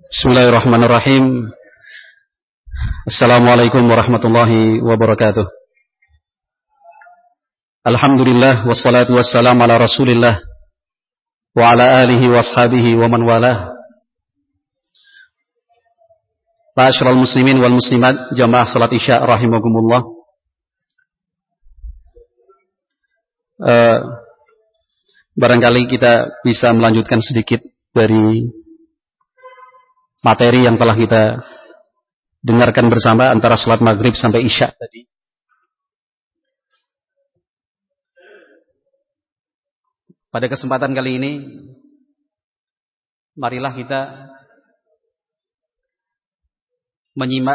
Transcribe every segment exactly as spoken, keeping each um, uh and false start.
Bismillahirrahmanirrahim. Assalamualaikum warahmatullahi wabarakatuh. Alhamdulillah wassalatu wassalamu ala Rasulillah wa ala alihi wa ashabihi wa man walah. Ma'asyiral muslimin wal muslimat, jamaah salat Isya rahimakumullah. Uh, barangkali kita bisa melanjutkan sedikit dari materi yang telah kita dengarkan bersama antara salat maghrib sampai isya tadi. Pada kesempatan kali ini, marilah kita menyimak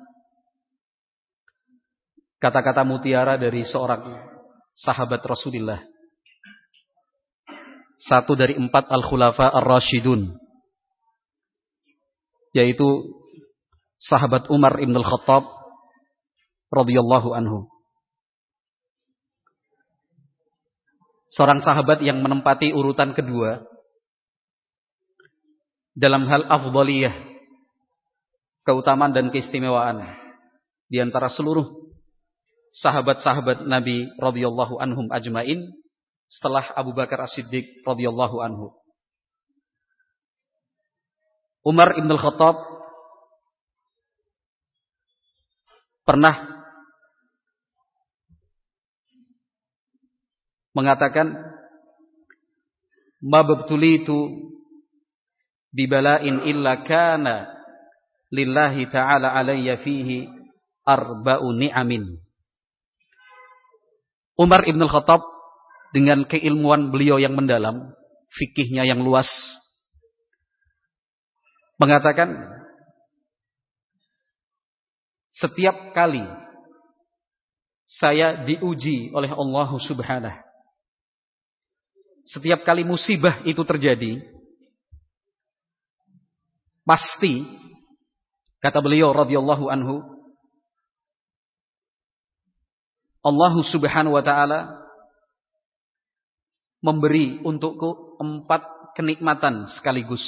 kata-kata mutiara dari seorang sahabat Rasulullah, satu dari empat al-khulafa ar-rasyidun, yaitu sahabat Umar ibn al-Khattab radhiyallahu anhu. Seorang sahabat yang menempati urutan kedua dalam hal afdhaliyah, keutamaan dan keistimewaan di antara seluruh sahabat-sahabat Nabi radhiyallahu anhum ajmain setelah Abu Bakar As-Siddiq radhiyallahu anhu. Umar ibn al-Khattab pernah mengatakan, "Ma babtulitu bibala'in illa kana lillahi ta'ala alayya fihi arba'u ni'amin." Umar ibn al-Khattab dengan keilmuan beliau yang mendalam, fikihnya yang luas, mengatakan, setiap kali saya diuji oleh Allah Subhanahu, setiap kali musibah itu terjadi, pasti, kata beliau radhiyallahu anhu, Allah Subhanahu wa ta'ala memberi untukku empat kenikmatan sekaligus.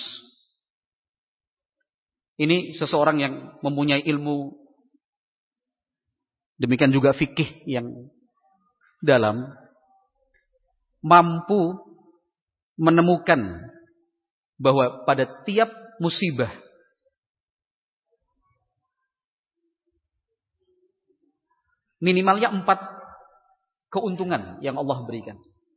Ini seseorang yang mempunyai ilmu, demikian juga fikih yang dalam, mampu menemukan bahwa pada tiap musibah minimalnya empat keuntungan yang Allah berikan.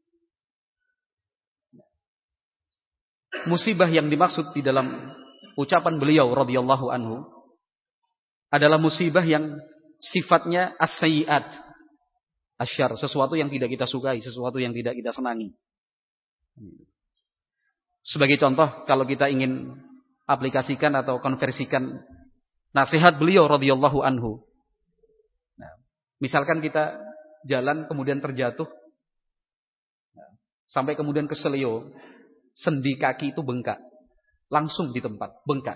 Musibah yang dimaksud di dalam ucapan beliau radhiyallahu anhu adalah musibah yang sifatnya as-sayyi'at, asyar, sesuatu yang tidak kita sukai, sesuatu yang tidak kita senangi. Sebagai contoh, kalau kita ingin aplikasikan atau konversikan nasihat beliau radhiyallahu anhu, nah, misalkan kita jalan kemudian terjatuh, nah, sampai kemudian keselio, sendi kaki itu bengkak, langsung di tempat, bengkak.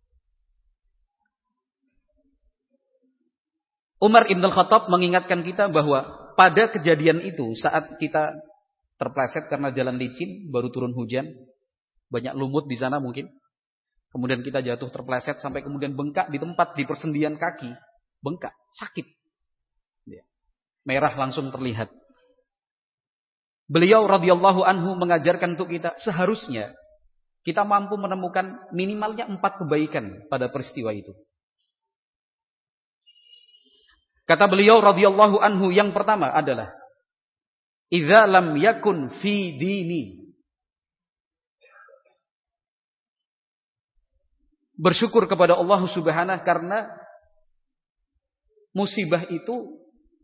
Umar ibn al-Khattab mengingatkan kita bahwa pada kejadian itu, saat kita terpleset karena jalan licin, baru turun hujan, banyak lumut di sana mungkin, kemudian kita jatuh terpleset sampai kemudian bengkak di tempat, di persendian kaki, bengkak, sakit, merah langsung terlihat. Beliau radhiyallahu anhu mengajarkan untuk kita, seharusnya kita mampu menemukan minimalnya empat kebaikan pada peristiwa itu. Kata beliau radhiyallahu anhu, yang pertama adalah, idza lam yakun fi dini, bersyukur kepada Allah Subhanahu karena musibah itu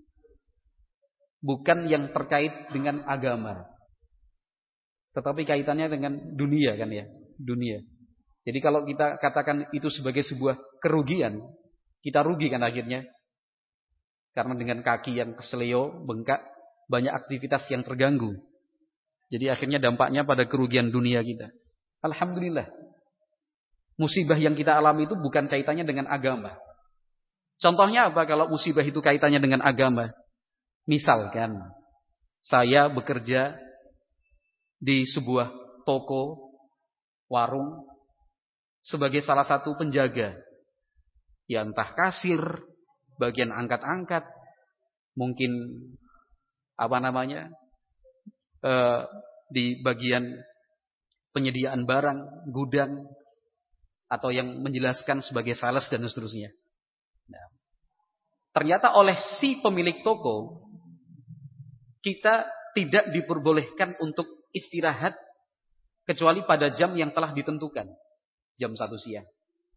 bukan yang terkait dengan agama, tetapi kaitannya dengan dunia, kan ya, dunia. Jadi kalau kita katakan itu sebagai sebuah kerugian, kita rugi kan akhirnya. Karena dengan kaki yang keseleo, bengkak, banyak aktivitas yang terganggu. Jadi akhirnya dampaknya pada kerugian dunia kita. Alhamdulillah, musibah yang kita alami itu bukan kaitannya dengan agama. Contohnya apa kalau musibah itu kaitannya dengan agama? Misalkan saya bekerja di sebuah toko, warung, sebagai salah satu penjaga. Ya entah kasir, bagian angkat-angkat, mungkin apa namanya eh, di bagian penyediaan barang, gudang, atau yang menjelaskan sebagai sales dan seterusnya. Nah, ternyata oleh si pemilik toko, kita tidak diperbolehkan untuk istirahat kecuali pada jam yang telah ditentukan, jam satu siang.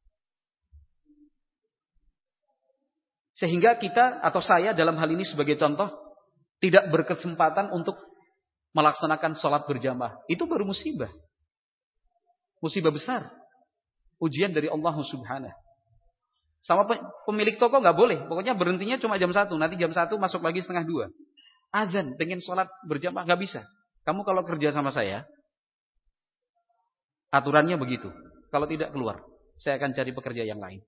Sehingga kita atau saya dalam hal ini sebagai contoh tidak berkesempatan untuk melaksanakan sholat berjamaah. Itu baru musibah. Musibah besar. Ujian dari Allah Subhanahu. Sama pemilik toko nggak boleh. Pokoknya berhentinya cuma jam satu. Nanti jam satu masuk lagi setengah dua. Azan, pengen sholat berjamaah nggak bisa. Kamu kalau kerja sama saya, aturannya begitu. Kalau tidak keluar, saya akan cari pekerja yang lain.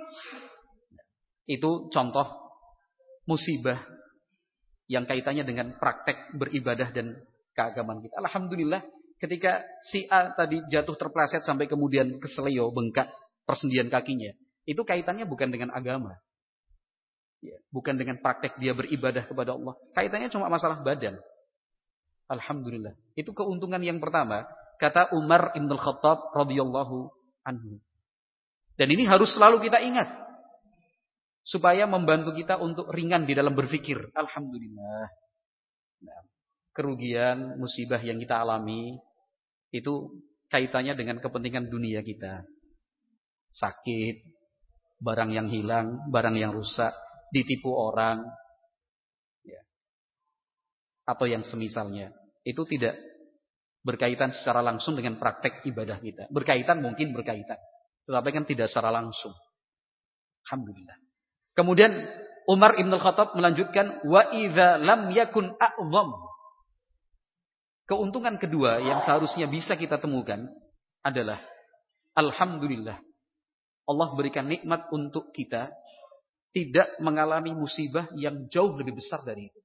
Itu contoh musibah yang kaitannya dengan praktek beribadah dan keagamaan kita. Alhamdulillah, ketika si A tadi jatuh terpleset sampai kemudian keseleo, bengkak, persendian kakinya, itu kaitannya bukan dengan agama. Ya, bukan dengan praktek dia beribadah kepada Allah. Kaitannya cuma masalah badan. Alhamdulillah. Itu keuntungan yang pertama. Kata Umar Ibn Khattab radhiyallahu anhu. Dan ini harus selalu kita ingat. Supaya membantu kita untuk ringan di dalam berpikir. Alhamdulillah. Nah, kerugian, musibah yang kita alami, itu kaitannya dengan kepentingan dunia kita. Sakit, barang yang hilang, barang yang rusak, ditipu orang, ya, atau yang semisalnya. Itu tidak berkaitan secara langsung dengan praktek ibadah kita. Berkaitan mungkin berkaitan, tetapi kan tidak secara langsung. Alhamdulillah. Kemudian Umar Ibn Khattab melanjutkan, wa idza lam yakun a'zam. Keuntungan kedua yang seharusnya bisa kita temukan adalah alhamdulillah, Allah berikan nikmat untuk kita tidak mengalami musibah yang jauh lebih besar dari itu.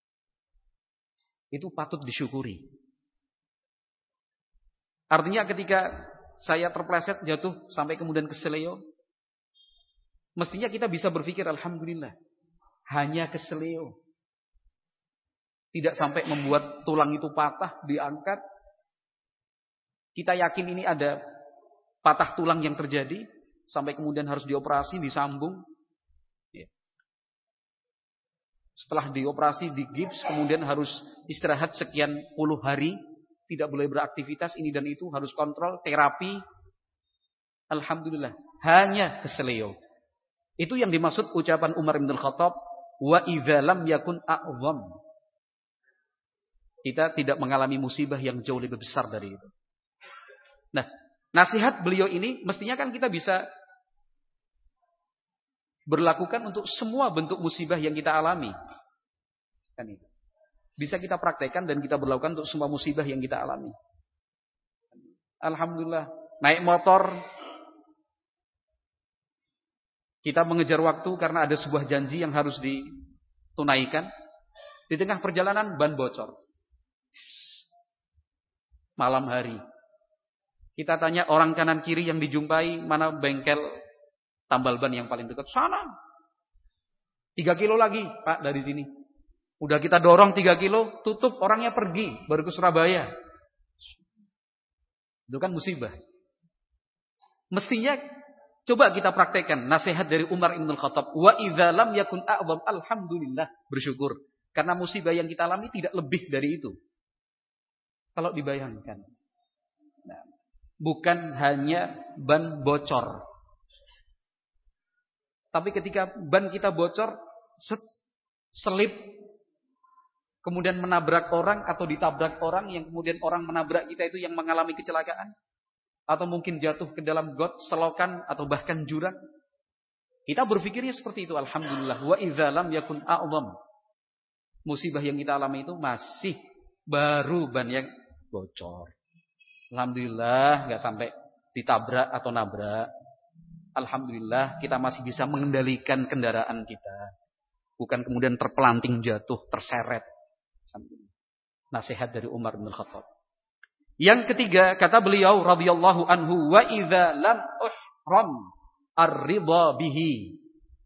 Itu patut disyukuri. Artinya ketika saya terpleset, jatuh, sampai kemudian keseleo, mestinya kita bisa berpikir alhamdulillah, hanya keseleo. Tidak sampai membuat tulang itu patah, diangkat. Kita yakin ini ada patah tulang yang terjadi, sampai kemudian harus dioperasi, disambung. Setelah dioperasi, digips, kemudian harus istirahat sekian puluh hari, tidak boleh beraktivitas, ini dan itu, harus kontrol, terapi. Alhamdulillah, hanya keseleo. Itu yang dimaksud ucapan Umar bin Khattab, wa idza lam yakun a'zam. Kita tidak mengalami musibah yang jauh lebih besar dari itu. Nah, nasihat beliau ini mestinya kan kita bisa berlakukan untuk semua bentuk musibah yang kita alami. Kan itu. Bisa kita praktekkan dan kita berlakukan untuk semua musibah yang kita alami. Alhamdulillah, naik motor, kita mengejar waktu karena ada sebuah janji yang harus ditunaikan. Di tengah perjalanan ban bocor. Malam hari. Kita tanya orang kanan kiri yang dijumpai, mana bengkel tambal ban yang paling dekat? Sana. Tiga kilo lagi, Pak, dari sini. Udah kita dorong tiga kilo, tutup, orangnya pergi, baru ke Surabaya. Itu kan musibah. Mestinya coba kita praktekkan nasihat dari Umar Ibn Khattab. Wa idza lam yakun a'zam, alhamdulillah, bersyukur. Karena musibah yang kita alami tidak lebih dari itu. Kalau dibayangkan. Nah, bukan hanya ban bocor. Tapi ketika ban kita bocor, set, selip, kemudian menabrak orang atau ditabrak orang, yang kemudian orang menabrak kita itu yang mengalami kecelakaan. Atau mungkin jatuh ke dalam got, selokan, atau bahkan jurang. Kita berpikirnya seperti itu. Alhamdulillah. Wa idza lam yakun a'zam. Musibah yang kita alami itu masih baru ban yang bocor. Alhamdulillah gak sampai ditabrak atau nabrak. Alhamdulillah kita masih bisa mengendalikan kendaraan kita. Bukan kemudian terpelanting jatuh, terseret. Nasihat dari Umar bin Khattab. Yang ketiga, kata beliau radhiyallahu anhu, wa idza lam uhram ar-ridha bihi.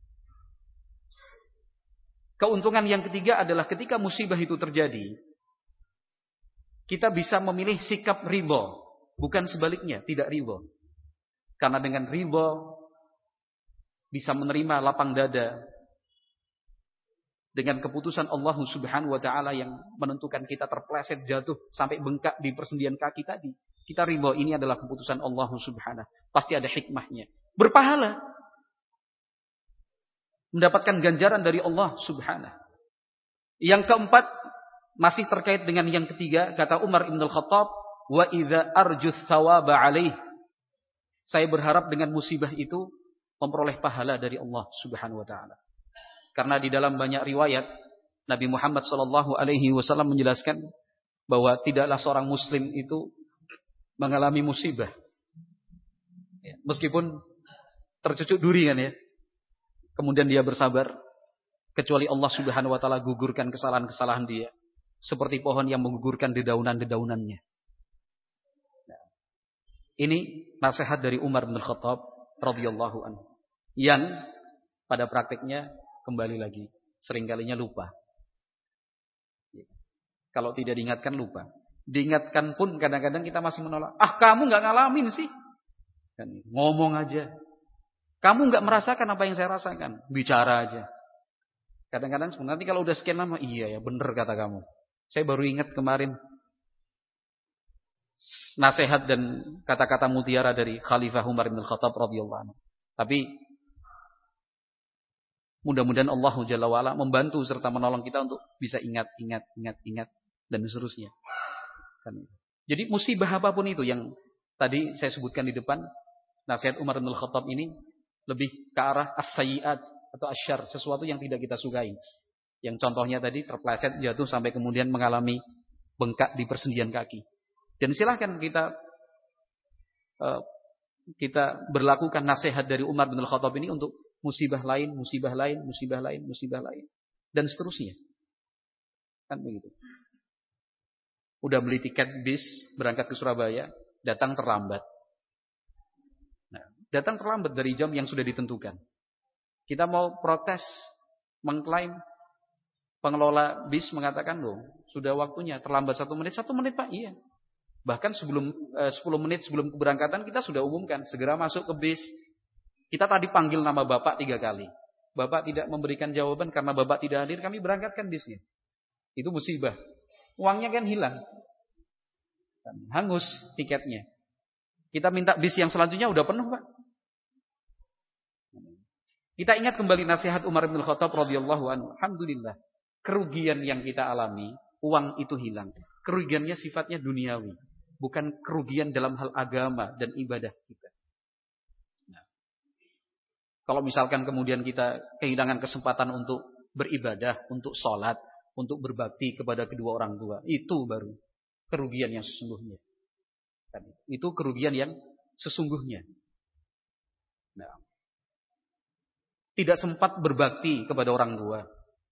Keuntungan yang ketiga adalah ketika musibah itu terjadi, kita bisa memilih sikap ridha, bukan sebaliknya, tidak ridha. Karena dengan ridha bisa menerima lapang dada dengan keputusan Allah Subhanahu wa taala yang menentukan kita terpleset jatuh sampai bengkak di persendian kaki tadi. Kita ridha, ini adalah keputusan Allah Subhanahu. Pasti ada hikmahnya. Berpahala. Mendapatkan ganjaran dari Allah Subhanahu. Yang keempat masih terkait dengan yang ketiga, kata Umar Ibn Al-Khattab, wa idza arju tsawaba alaih. Saya berharap dengan musibah itu memperoleh pahala dari Allah Subhanahu wa taala. Karena di dalam banyak riwayat Nabi Muhammad sallallahu alaihi wasallam menjelaskan bahwa tidaklah seorang muslim itu mengalami musibah, ya, meskipun tercucuk duri kan ya, kemudian dia bersabar, kecuali Allah Subhanahu wa taala gugurkan kesalahan-kesalahan dia, seperti pohon yang menggugurkan dedaunan-dedaunannya. Nah, ini nasihat dari Umar bin Khattab radhiyallahu anhu, yang pada praktiknya kembali lagi seringkalinya lupa. Kalau tidak diingatkan lupa. Diingatkan pun kadang-kadang kita masih menolak. Ah, kamu nggak ngalamin sih. Kan, ngomong aja. Kamu nggak merasakan apa yang saya rasakan. Bicara aja. Kadang-kadang nanti kalau udah sekian lama, iya ya bener kata kamu. Saya baru ingat kemarin nasihat dan kata-kata mutiara dari Khalifah Umar bin Khattab radhiyallahu anhu. Tapi mudah-mudahan Allah Jalla wa'ala membantu serta menolong kita untuk bisa ingat, ingat, ingat, ingat, dan seterusnya. Jadi musibah apapun itu yang tadi saya sebutkan di depan, nasihat Umar bin Khattab ini lebih ke arah as-sayyi'at atau asyar, sesuatu yang tidak kita sukai. Yang contohnya tadi terpleset, jatuh sampai kemudian mengalami bengkak di persendian kaki. Dan silahkan kita uh, kita berlakukan nasihat dari Umar bin Khattab ini untuk musibah lain, musibah lain, musibah lain, musibah lain, dan seterusnya. Kan begitu. Udah beli tiket bis berangkat ke Surabaya, datang terlambat. Nah, datang terlambat dari jam yang sudah ditentukan. Kita mau protes, mengklaim, pengelola bis mengatakan loh, sudah waktunya, terlambat satu menit, satu menit Pak, iya. Bahkan sebelum eh, sepuluh menit sebelum keberangkatan kita sudah umumkan, segera masuk ke bis. Kita tadi panggil nama Bapak tiga kali. Bapak tidak memberikan jawaban karena Bapak tidak hadir, kami berangkatkan bisnya. Itu musibah. Uangnya kan hilang. Hangus tiketnya. Kita minta bis yang selanjutnya udah penuh, Pak. Kita ingat kembali nasihat Umar bin Khattab radhiyallahu anhu. Alhamdulillah. Kerugian yang kita alami, uang itu hilang. Kerugiannya sifatnya duniawi. Bukan kerugian dalam hal agama dan ibadah kita. Kalau misalkan kemudian kita kehilangan kesempatan untuk beribadah, untuk sholat, untuk berbakti kepada kedua orang tua, itu baru kerugian yang sesungguhnya. Itu kerugian yang sesungguhnya. Nah, tidak sempat berbakti kepada orang tua,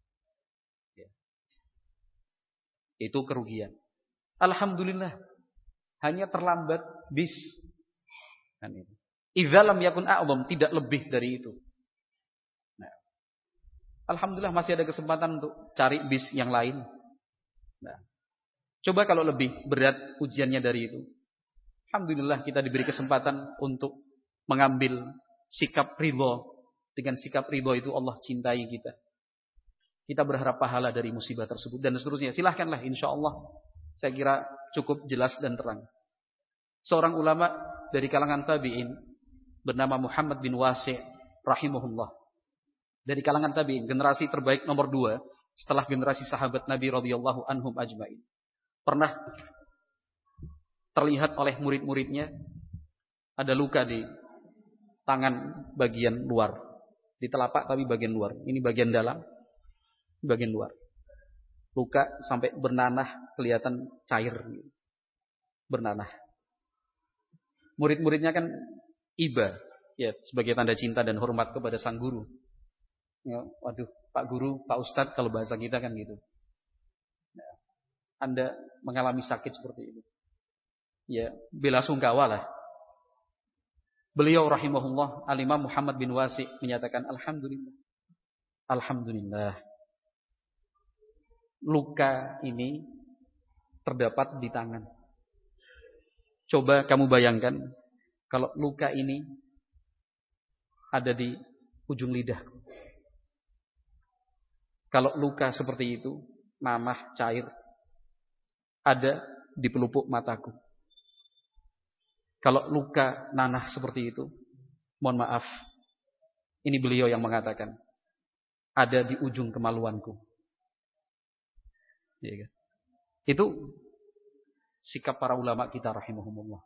itu kerugian. Alhamdulillah, hanya terlambat bis. Kan itu. Idza lam yakun a'zam, tidak lebih dari itu. Nah, alhamdulillah masih ada kesempatan untuk cari bis yang lain. Nah, coba kalau lebih berat ujiannya dari itu. Alhamdulillah kita diberi kesempatan untuk mengambil sikap ridha. Dengan sikap ridha itu Allah cintai kita. Kita berharap pahala dari musibah tersebut dan seterusnya. Silahkanlah, insyaallah. Saya kira cukup jelas dan terang. Seorang ulama dari kalangan tabi'in bernama Muhammad bin Wasi' rahimahullah. Dari kalangan tabi'in, generasi terbaik nomor dua setelah generasi sahabat Nabi radhiyallahu anhum ajmain. Pernah terlihat oleh murid-muridnya ada luka di tangan bagian luar, di telapak tapi bagian luar. Ini bagian dalam, bagian luar. Luka sampai bernanah, kelihatan cair, bernanah. Murid-muridnya kan iba, ya, sebagai tanda cinta dan hormat kepada sang guru. Ya, waduh, Pak Guru, Pak Ustadz, kalau bahasa kita kan gitu. Nah, Anda mengalami sakit seperti itu. ya bela sungkawa lah. Beliau rahimahullah Al-Imam Muhammad bin Wasi' menyatakan alhamdulillah. Alhamdulillah. Luka ini terdapat di tangan. Coba kamu bayangkan kalau luka ini ada di ujung lidahku. Kalau luka seperti itu, nanah cair, ada di pelupuk mataku. Kalau luka nanah seperti itu, mohon maaf, ini beliau yang mengatakan, ada di ujung kemaluanku. Ya, kan? Itu sikap para ulama kita rahimahumullah.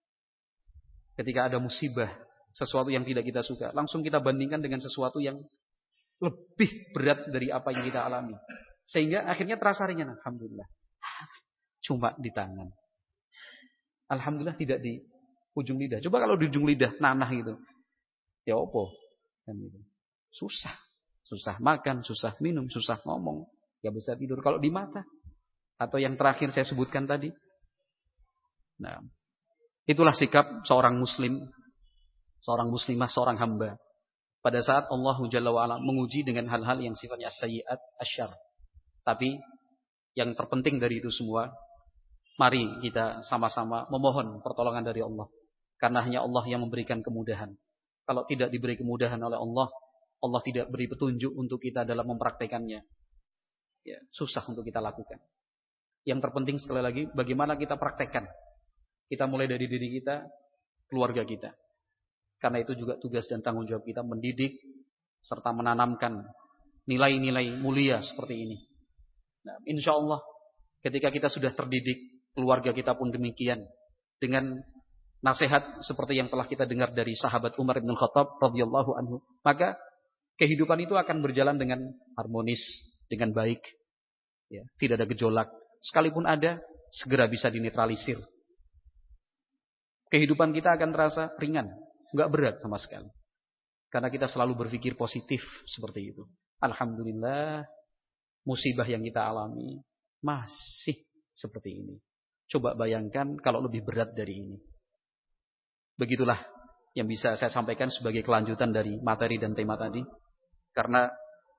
Ketika ada musibah, sesuatu yang tidak kita suka, langsung kita bandingkan dengan sesuatu yang lebih berat dari apa yang kita alami. Sehingga akhirnya terasa ringan. Alhamdulillah. Cuma di tangan. Alhamdulillah tidak di ujung lidah. Coba kalau di ujung lidah, nanah gitu. Ya opo. Kan gitu. Susah. Susah makan, susah minum, susah ngomong. Gak bisa tidur. Kalau di mata. Atau yang terakhir saya sebutkan tadi. Nah, itulah sikap seorang muslim, seorang muslimah, seorang hamba. Pada saat Allah Jalla wa'ala menguji dengan hal-hal yang sifatnya sayyiat, asyar. Tapi yang terpenting dari itu semua, mari kita sama-sama memohon pertolongan dari Allah. Karena hanya Allah yang memberikan kemudahan. Kalau tidak diberi kemudahan oleh Allah, Allah tidak beri petunjuk untuk kita dalam mempraktekannya. Ya, susah untuk kita lakukan. Yang terpenting sekali lagi, bagaimana kita praktekkan. Kita mulai dari diri kita, keluarga kita. Karena itu juga tugas dan tanggung jawab kita mendidik serta menanamkan nilai-nilai mulia seperti ini. Nah, insya Allah ketika kita sudah terdidik, keluarga kita pun demikian. Dengan nasihat seperti yang telah kita dengar dari sahabat Umar bin Khattab radhiyallahu anhu, maka kehidupan itu akan berjalan dengan harmonis, dengan baik. Ya, tidak ada gejolak. Sekalipun ada, segera bisa dinetralisir. Kehidupan kita akan terasa ringan, enggak berat sama sekali. Karena kita selalu berpikir positif seperti itu. Alhamdulillah, musibah yang kita alami masih seperti ini. Coba bayangkan kalau lebih berat dari ini. Begitulah yang bisa saya sampaikan sebagai kelanjutan dari materi dan tema tadi. Karena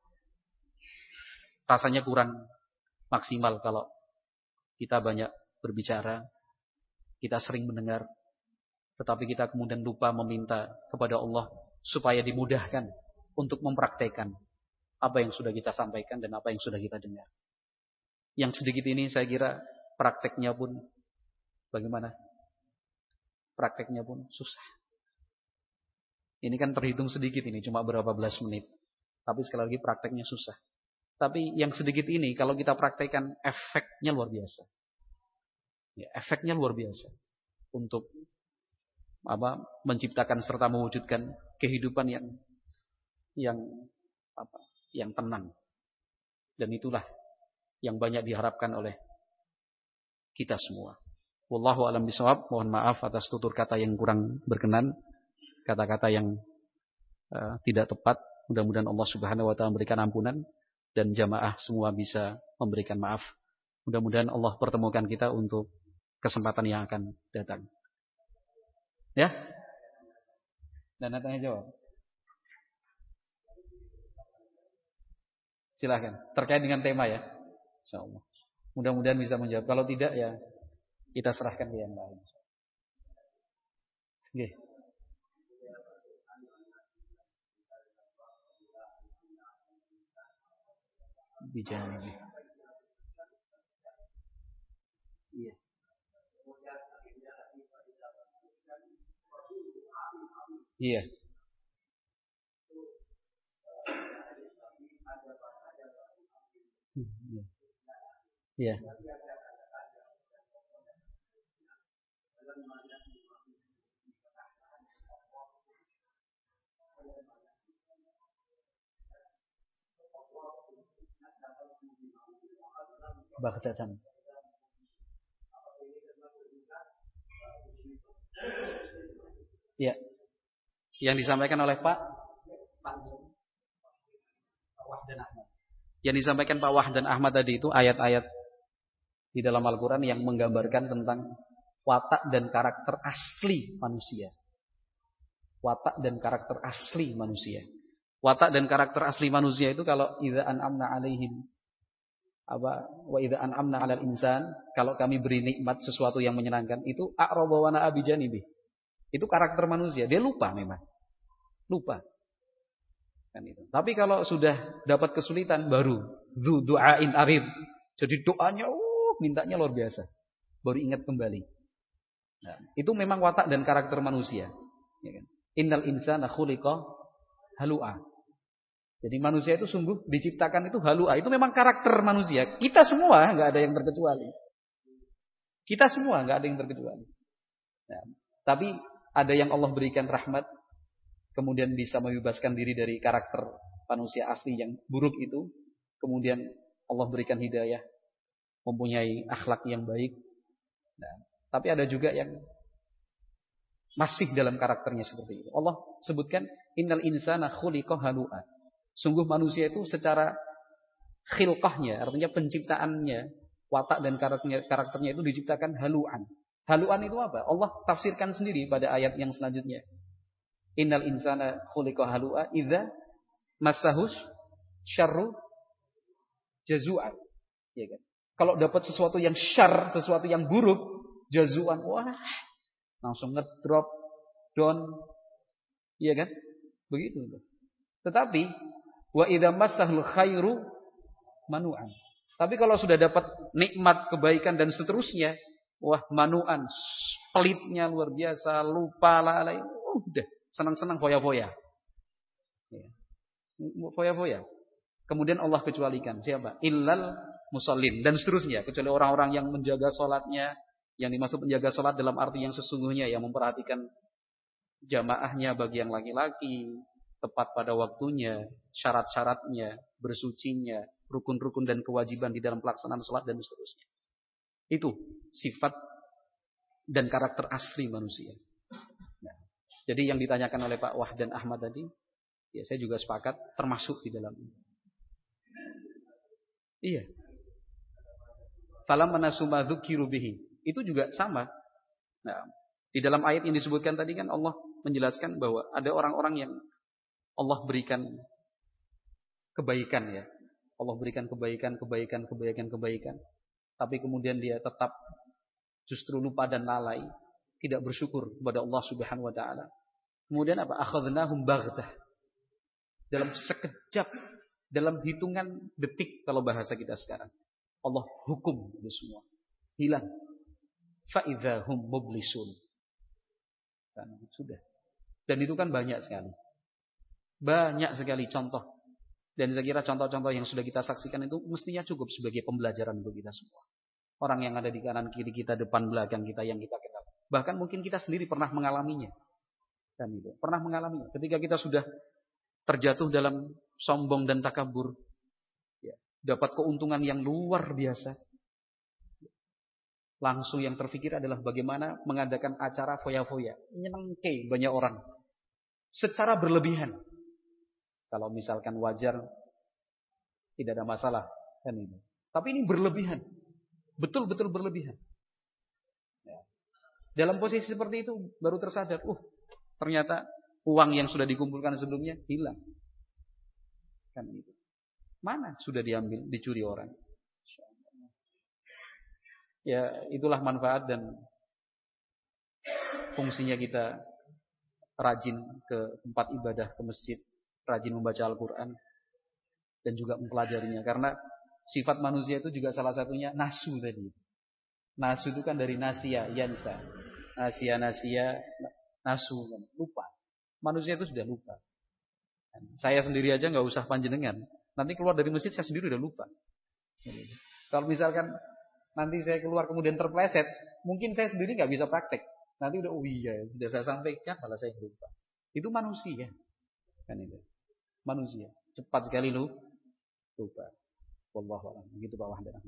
rasanya kurang maksimal kalau kita banyak berbicara, kita sering mendengar, tetapi kita kemudian lupa meminta kepada Allah supaya dimudahkan untuk mempraktekkan apa yang sudah kita sampaikan dan apa yang sudah kita dengar. Yang sedikit ini saya kira prakteknya pun bagaimana? Prakteknya pun susah. Ini kan terhitung sedikit ini, cuma berapa belas menit. Tapi sekali lagi prakteknya susah. Tapi yang sedikit ini kalau kita praktekkan efeknya luar biasa. Ya, efeknya luar biasa. Untuk apa menciptakan serta mewujudkan kehidupan yang yang apa yang tenang. Dan itulah yang banyak diharapkan oleh kita semua. Wallahu a'lam bishawab. Mohon maaf atas tutur kata yang kurang berkenan, kata-kata yang uh, tidak tepat. Mudah-mudahan Allah Subhanahu wa taala memberikan ampunan dan jamaah semua bisa memberikan maaf. Mudah-mudahan Allah pertemukan kita untuk kesempatan yang akan datang. Ya? Dan tanya jawab. Silakan. Terkait dengan tema ya. Insyaallah. Mudah-mudahan bisa menjawab. Kalau tidak ya kita serahkan ke yang lain. Oke. Bicara. Iya. Iya. Iya. Baghdatan. Ya. Yang disampaikan oleh Pak Pak Wahdan Ahmad. Yang disampaikan Pak Wahdan Ahmad tadi itu ayat-ayat di dalam Al-Quran yang menggambarkan tentang watak dan karakter asli manusia. Watak dan karakter asli manusia. Watak dan karakter asli manusia itu kalau idza an'amna 'alaihim apa wa idza an'amna 'alal insan, kalau kami beri nikmat sesuatu yang menyenangkan, itu a'raba wa na'a bi janibi. Itu karakter manusia, dia lupa memang. Lupa. Kan itu. Tapi kalau sudah dapat kesulitan baru dzu du'ain arid. Jadi doanya uh mintanya luar biasa. Baru ingat kembali. Nah, itu memang watak dan karakter manusia, ya kan? Innal insana khuliqa halu'a. Jadi manusia itu sungguh diciptakan itu halu'a. Itu memang karakter manusia. Kita semua nggak ada yang terkecuali. Kita semua nggak ada yang terkecuali. Nah, tapi ada yang Allah berikan rahmat, kemudian bisa membebaskan diri dari karakter manusia asli yang buruk itu. Kemudian Allah berikan hidayah, mempunyai akhlak yang baik. Nah, tapi ada juga yang masih dalam karakternya seperti itu. Allah sebutkan innal insana khuliqa halu'a. Sungguh manusia itu secara khilqahnya, artinya penciptaannya, watak dan karakternya, karakternya itu diciptakan halu'an. Halu'an itu apa? Allah tafsirkan sendiri pada ayat yang selanjutnya. Innal insana khuliqa halu'a idza massahus syarru jazu'an. Ya kan? Kalau dapat sesuatu yang syarr, sesuatu yang buruk, jazu'an, wah, langsung ngedrop, down. Iya kan? Begitu. Tetapi wa idza massahul khairu manu'an. Tapi kalau sudah dapat nikmat, kebaikan dan seterusnya, wah, manu'an, pelitnya luar biasa, lupa lalai, oh, udah senang-senang foya-foya. Ya. Foya-foya. Kemudian Allah kecualikan siapa? Illal musallin dan seterusnya, kecuali orang-orang yang menjaga salatnya, yang dimaksud menjaga salat dalam arti yang sesungguhnya, yang memperhatikan jamaahnya bagi yang laki-laki, tepat pada waktunya, syarat-syaratnya, bersucinya, rukun-rukun dan kewajiban di dalam pelaksanaan salat dan seterusnya. Itu sifat dan karakter asli manusia. Nah, jadi yang ditanyakan oleh Pak Wah dan Ahmad tadi, ya saya juga sepakat termasuk di dalamnya. Iya. Falam manasuma dzukiru bihi. Itu juga sama. Nah, di dalam ayat yang disebutkan tadi kan Allah menjelaskan bahwa ada orang-orang yang Allah berikan kebaikan ya. Allah berikan kebaikan, kebaikan, kebaikan, kebaikan. Tapi kemudian dia tetap justru lupa dan lalai, tidak bersyukur kepada Allah Subhanahu wa taala. Kemudian apa? Akhadnahum baghtah. Dalam sekejap, dalam hitungan detik kalau bahasa kita sekarang, Allah hukum itu semua. Hilang. Fa idzahum mublisun. Kan sudah. Dan itu kan banyak sekali. Banyak sekali contoh. Dan saya kira contoh-contoh yang sudah kita saksikan itu mestinya cukup sebagai pembelajaran untuk kita semua. Orang yang ada di kanan kiri kita, depan belakang kita yang kita kenal. Bahkan mungkin kita sendiri pernah mengalaminya. Dan itu pernah mengalaminya. Ketika kita sudah terjatuh dalam sombong dan takabur, ya, dapat keuntungan yang luar biasa. Langsung yang terfikir adalah bagaimana mengadakan acara foya-foya, nyenengke banyak orang, secara berlebihan. Kalau misalkan wajar, tidak ada masalah, kan ini. Tapi ini berlebihan, betul-betul berlebihan. Ya. Dalam posisi seperti itu baru tersadar, uh, ternyata uang yang sudah dikumpulkan sebelumnya hilang, kan itu. Mana sudah diambil, dicuri orang. Ya, itulah manfaat dan fungsinya kita rajin ke tempat ibadah, ke masjid, rajin membaca Al-Quran dan juga mempelajarinya. Karena sifat manusia itu juga salah satunya nasu tadi. Nasu itu kan dari nasia, yansa. Nasia, nasia, nasu, lupa. Manusia itu sudah lupa. Saya sendiri aja nggak usah panjenengan. Nanti keluar dari masjid saya sendiri udah lupa. Kalau misalkan nanti saya keluar kemudian terpleset, mungkin saya sendiri nggak bisa praktek. Nanti udah, oh iya, sudah saya sampaikan, malah saya lupa. Itu manusia, kan itu. Manusia, cepat sekali lu lupa. Wallahu a'lam. Begitu Pak Wahdan.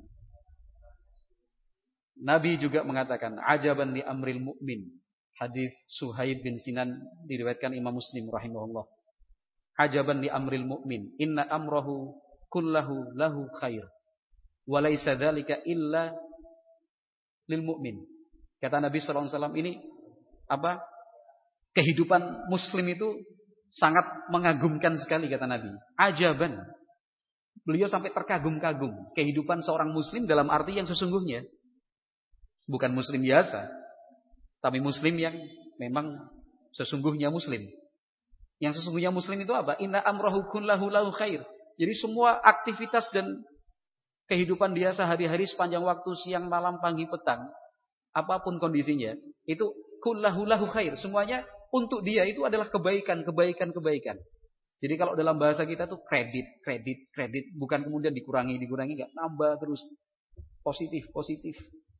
Nabi juga mengatakan, ajaban li amril mu'min. Hadis Suhaib bin Sinan diriwayatkan Imam Muslim rahimahullah. Ajaban li amril mu'min, inna amrahu kullahu lahu khair. Walaysa dzalika illa lil mu'min. Kata Nabi sallallahu alaihi wasallam ini apa? Kehidupan muslim itu sangat mengagumkan sekali kata Nabi. Ajaban. Beliau sampai terkagum-kagum kehidupan seorang muslim dalam arti yang sesungguhnya. Bukan muslim biasa, tapi muslim yang memang sesungguhnya muslim. Yang sesungguhnya muslim itu apa? Inna amrahu kullahu lahu khair. Jadi semua aktivitas dan kehidupan dia sehari-hari sepanjang waktu, siang, malam, pagi, petang, apapun kondisinya, itu kullahu lahu khair. Semuanya untuk dia itu adalah kebaikan, kebaikan, kebaikan. Jadi kalau dalam bahasa kita tuh kredit, kredit, kredit, bukan kemudian dikurangi, dikurangi, enggak, nambah terus. Positif, positif.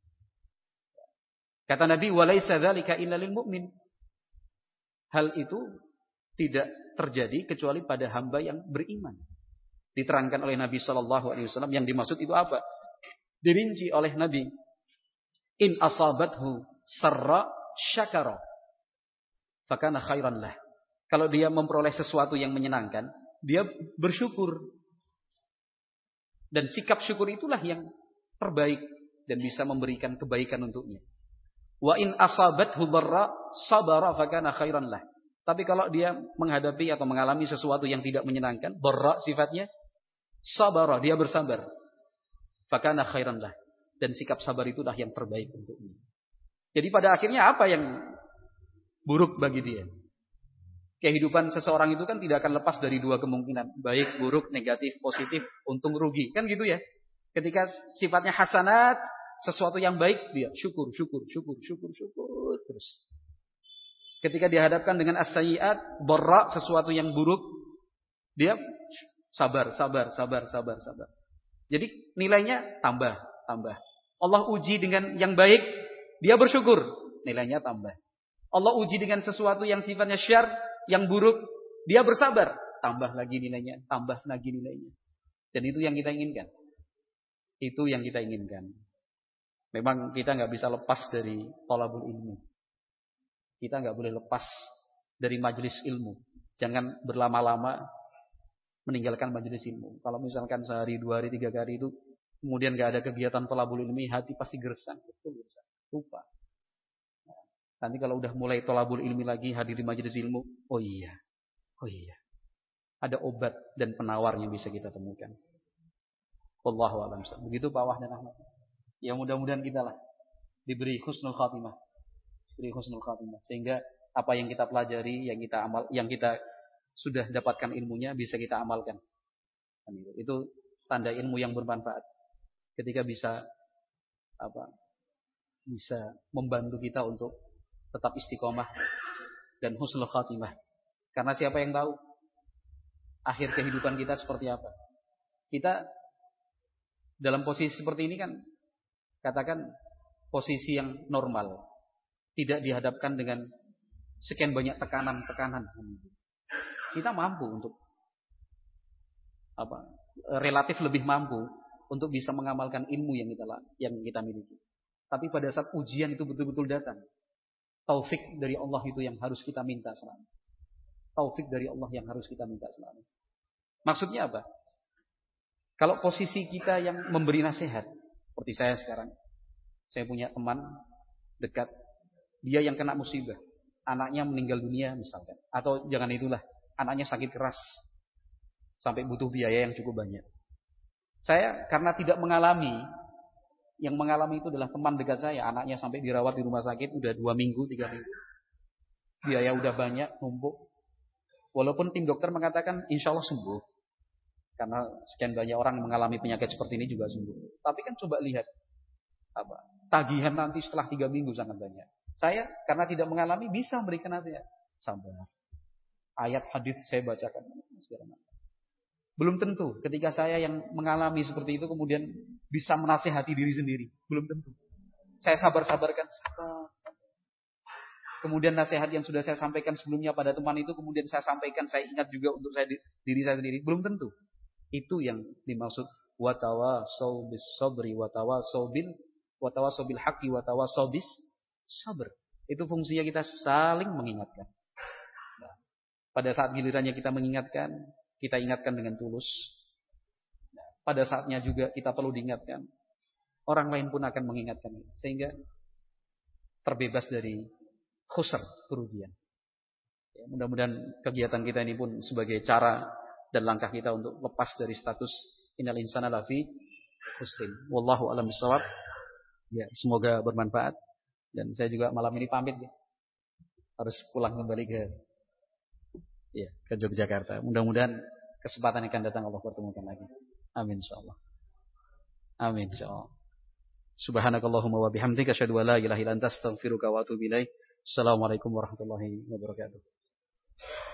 Kata Nabi, walaisa dzalika illa lil mu'min. Hal itu tidak terjadi kecuali pada hamba yang beriman. Diterangkan oleh Nabi sallallahu alaihi wasallam, yang dimaksud itu apa? Dirinci oleh Nabi. In asabathu sarra syakara fakana khairan lah. Kalau dia memperoleh sesuatu yang menyenangkan, dia bersyukur. Dan sikap syukur itulah yang terbaik dan bisa memberikan kebaikan untuknya. Wa in asabathu dharra sabara fakana khairan lah. Tapi kalau dia menghadapi atau mengalami sesuatu yang tidak menyenangkan, dharra sifatnya, sabara, dia bersabar. Fakana khairan lah. Dan sikap sabar itulah yang terbaik untuknya. Jadi pada akhirnya apa yang buruk bagi dia? Kehidupan seseorang itu kan tidak akan lepas dari dua kemungkinan. Baik, buruk, negatif, positif, untung, rugi. Kan gitu ya. Ketika sifatnya hasanat, sesuatu yang baik, dia syukur, syukur, syukur, syukur, syukur. Terus. Ketika dihadapkan dengan as-sayyi'at, dharra, sesuatu yang buruk, dia sabar, sabar, sabar, sabar, sabar. Jadi nilainya tambah, tambah. Allah uji dengan yang baik, dia bersyukur, nilainya tambah. Allah uji dengan sesuatu yang sifatnya syarr, yang buruk, dia bersabar, tambah lagi nilainya, tambah lagi nilainya. Dan itu yang kita inginkan. Itu yang kita inginkan. Memang kita nggak bisa lepas dari thalabul ilmi. Kita nggak boleh lepas dari majelis ilmu. Jangan berlama-lama meninggalkan majelis ilmu. Kalau misalkan sehari, dua hari, tiga hari itu kemudian nggak ada kegiatan thalabul ilmi, hati pasti gersang, betul gersang, lupa. Nanti kalau udah mulai thalabul ilmi lagi, hadir di majelis ilmu, oh iya, oh iya, ada obat dan penawar yang bisa kita temukan. Wallahu a'lam. Begitu Pak Wah dan Ahmad. Ya mudah-mudahan kita lah diberi husnul khatimah, diberi husnul khatimah, sehingga apa yang kita pelajari, yang kita amal, yang kita sudah dapatkan ilmunya bisa kita amalkan. Itu tanda ilmu yang bermanfaat. Ketika bisa apa? Bisa membantu kita untuk tetap istiqomah dan husnul khatimah. Karena siapa yang tahu akhir kehidupan kita seperti apa? Kita dalam posisi seperti ini kan, katakan posisi yang normal, tidak dihadapkan dengan sekian banyak tekanan-tekanan. Kita mampu untuk apa? Relatif lebih mampu untuk bisa mengamalkan ilmu yang kita yang kita miliki. Tapi pada saat ujian itu betul-betul datang, taufik dari Allah itu yang harus kita minta selalu. Taufik dari Allah yang harus kita minta selalu. Maksudnya apa? Kalau posisi kita yang memberi nasihat, seperti saya sekarang, saya punya teman dekat, dia yang kena musibah, anaknya meninggal dunia misalkan, atau jangan itulah, anaknya sakit keras, sampai butuh biaya yang cukup banyak. Saya karena tidak mengalami, yang mengalami itu adalah teman dekat saya, anaknya sampai dirawat di rumah sakit udah dua minggu, tiga minggu, biaya udah banyak, numpuk. Walaupun tim dokter mengatakan insya Allah sembuh, karena sekian banyak orang mengalami penyakit seperti ini juga sembuh. Tapi kan coba lihat, apa tagihan nanti setelah tiga minggu sangat banyak. Saya karena tidak mengalami bisa memberikan nasihat, sabar. Ayat hadis saya bacakan, segala macam. Belum tentu ketika saya yang mengalami seperti itu kemudian bisa menasihati diri sendiri. Belum tentu. Saya sabar-sabarkan. Sabar, sabar. Kemudian nasihat yang sudah saya sampaikan sebelumnya pada teman itu kemudian saya sampaikan, saya ingat juga untuk saya diri saya sendiri. Belum tentu. Itu yang dimaksud watawasau bis sabri watawasau bil watawasau bil haqqi watawasau bis sabr. Itu fungsinya kita saling mengingatkan. Nah, pada saat gilirannya kita mengingatkan, kita ingatkan dengan tulus. Nah, pada saatnya juga kita perlu diingatkan. Orang lain pun akan mengingatkan. Sehingga terbebas dari khusr, kerugian. Ya, mudah-mudahan kegiatan kita ini pun sebagai cara dan langkah kita untuk lepas dari status innal insana lafi khusrin. Wallahu a'lam bishawab. Ya, semoga bermanfaat. Dan saya juga malam ini pamit ya. Harus pulang kembali ke ya, ke Yogyakarta. Mudah-mudahan kesempatan yang akan datang Allah pertemukan lagi. Amin insyaallah. Amin insyaallah. Subhanakallahumma wa bihamdika asyhadu an la ilaha illa anta astaghfiruka wa atubu ilaik. Assalamualaikum warahmatullahi wabarakatuh.